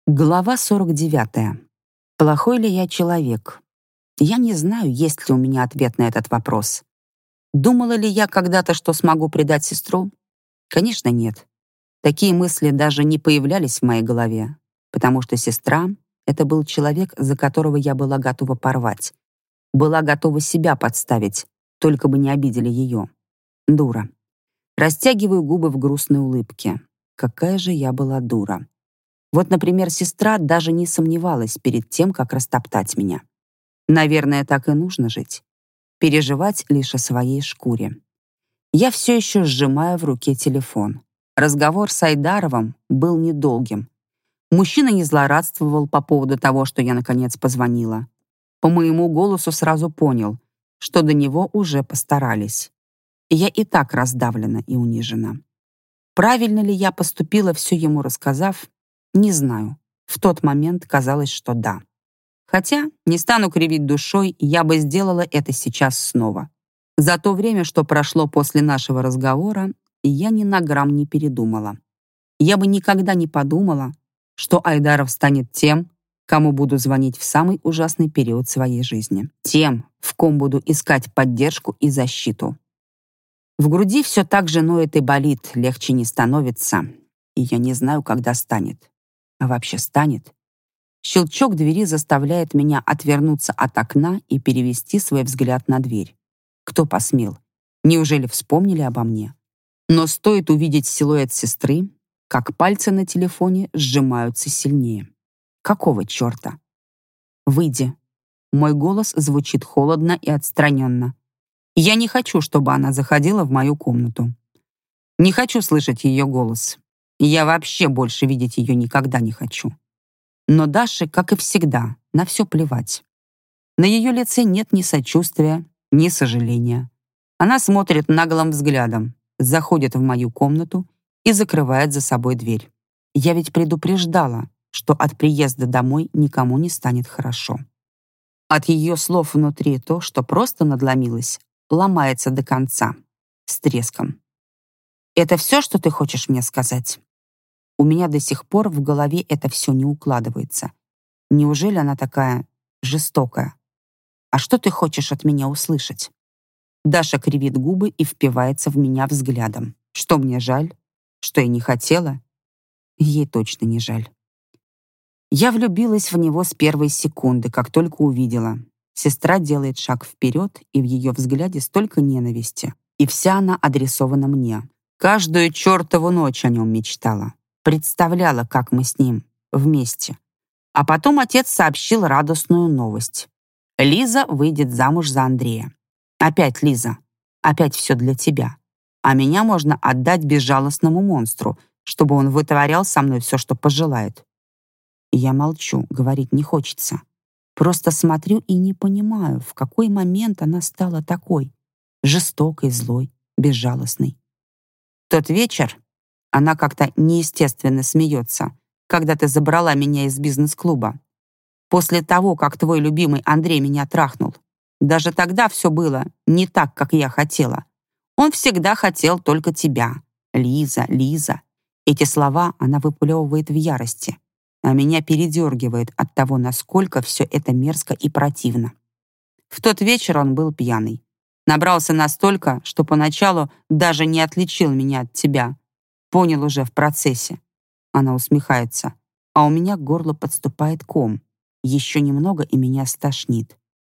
Глава 49. Плохой ли я человек? Я не знаю, есть ли у меня ответ на этот вопрос. Думала ли я когда-то, что смогу предать сестру? Конечно, нет. Такие мысли даже не появлялись в моей голове, потому что сестра — это был человек, за которого я была готова порвать. Была готова себя подставить, только бы не обидели ее. Дура. Растягиваю губы в грустной улыбке. Какая же я была дура. Вот, например, сестра даже не сомневалась перед тем, как растоптать меня. Наверное, так и нужно жить. Переживать лишь о своей шкуре. Я все еще сжимаю в руке телефон. Разговор с Айдаровым был недолгим. Мужчина не злорадствовал по поводу того, что я наконец позвонила. По моему голосу сразу понял, что до него уже постарались. Я и так раздавлена и унижена. Правильно ли я поступила, все ему рассказав? Не знаю. В тот момент казалось, что да. Хотя, не стану кривить душой, я бы сделала это сейчас снова. За то время, что прошло после нашего разговора, я ни на грамм не передумала. Я бы никогда не подумала, что Айдаров станет тем, кому буду звонить в самый ужасный период своей жизни. Тем, в ком буду искать поддержку и защиту. В груди все так же ноет и болит, легче не становится, и я не знаю, когда станет. А вообще станет? Щелчок двери заставляет меня отвернуться от окна и перевести свой взгляд на дверь. Кто посмел? Неужели вспомнили обо мне? Но стоит увидеть силуэт сестры, как пальцы на телефоне сжимаются сильнее. Какого черта? «Выйди». Мой голос звучит холодно и отстраненно. Я не хочу, чтобы она заходила в мою комнату. Не хочу слышать ее голос. Я вообще больше видеть ее никогда не хочу. Но Даше, как и всегда, на все плевать. На ее лице нет ни сочувствия, ни сожаления. Она смотрит наглым взглядом, заходит в мою комнату и закрывает за собой дверь. Я ведь предупреждала, что от приезда домой никому не станет хорошо. От ее слов внутри то, что просто надломилось, ломается до конца, с треском. «Это все, что ты хочешь мне сказать?» У меня до сих пор в голове это все не укладывается. Неужели она такая жестокая? А что ты хочешь от меня услышать? Даша кривит губы и впивается в меня взглядом. Что мне жаль? Что я не хотела? Ей точно не жаль. Я влюбилась в него с первой секунды, как только увидела. Сестра делает шаг вперед, и в ее взгляде столько ненависти. И вся она адресована мне. Каждую чертову ночь о нем мечтала. Представляла, как мы с ним вместе. А потом отец сообщил радостную новость. Лиза выйдет замуж за Андрея. Опять Лиза. Опять все для тебя. А меня можно отдать безжалостному монстру, чтобы он вытворял со мной все, что пожелает. Я молчу, говорить не хочется. Просто смотрю и не понимаю, в какой момент она стала такой. Жестокой, злой, безжалостной. Тот вечер она как-то неестественно смеется, когда ты забрала меня из бизнес-клуба. После того, как твой любимый Андрей меня трахнул. Даже тогда все было не так, как я хотела. Он всегда хотел только тебя. Лиза, Лиза. Эти слова она выплевывает в ярости, а меня передергивает от того, насколько все это мерзко и противно. В тот вечер он был пьяный. Набрался настолько, что поначалу даже не отличил меня от тебя. Понял уже в процессе. Она усмехается, а у меня к горлу подступает ком. Еще немного, и меня стошнит.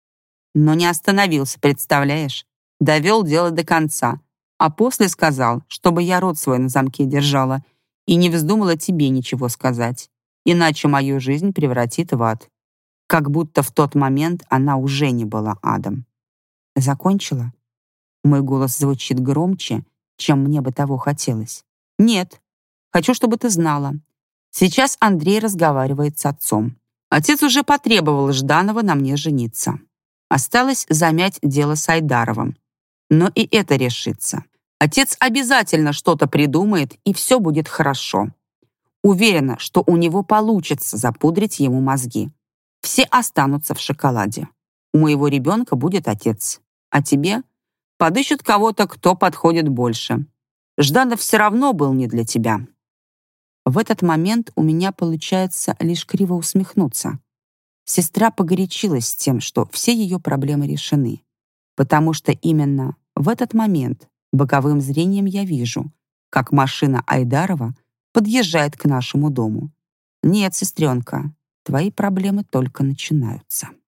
Но не остановился, представляешь? Довел дело до конца. А после сказал, чтобы я рот свой на замке держала и не вздумала тебе ничего сказать. Иначе мою жизнь превратит в ад. Как будто в тот момент она уже не была адом. Закончила? Мой голос звучит громче, чем мне бы того хотелось. Нет. Хочу, чтобы ты знала. Сейчас Андрей разговаривает с отцом. Отец уже потребовал Жданова на мне жениться. Осталось замять дело с Айдаровым. Но и это решится. Отец обязательно что-то придумает, и все будет хорошо. Уверена, что у него получится запудрить ему мозги. Все останутся в шоколаде. У моего ребенка будет отец. А тебе подыщут кого-то, кто подходит больше. Жданов все равно был не для тебя. В этот момент у меня получается лишь криво усмехнуться. Сестра погорячилась с тем, что все ее проблемы решены, потому что именно в этот момент боковым зрением я вижу, как машина Айдарова подъезжает к нашему дому. Нет, сестренка, твои проблемы только начинаются.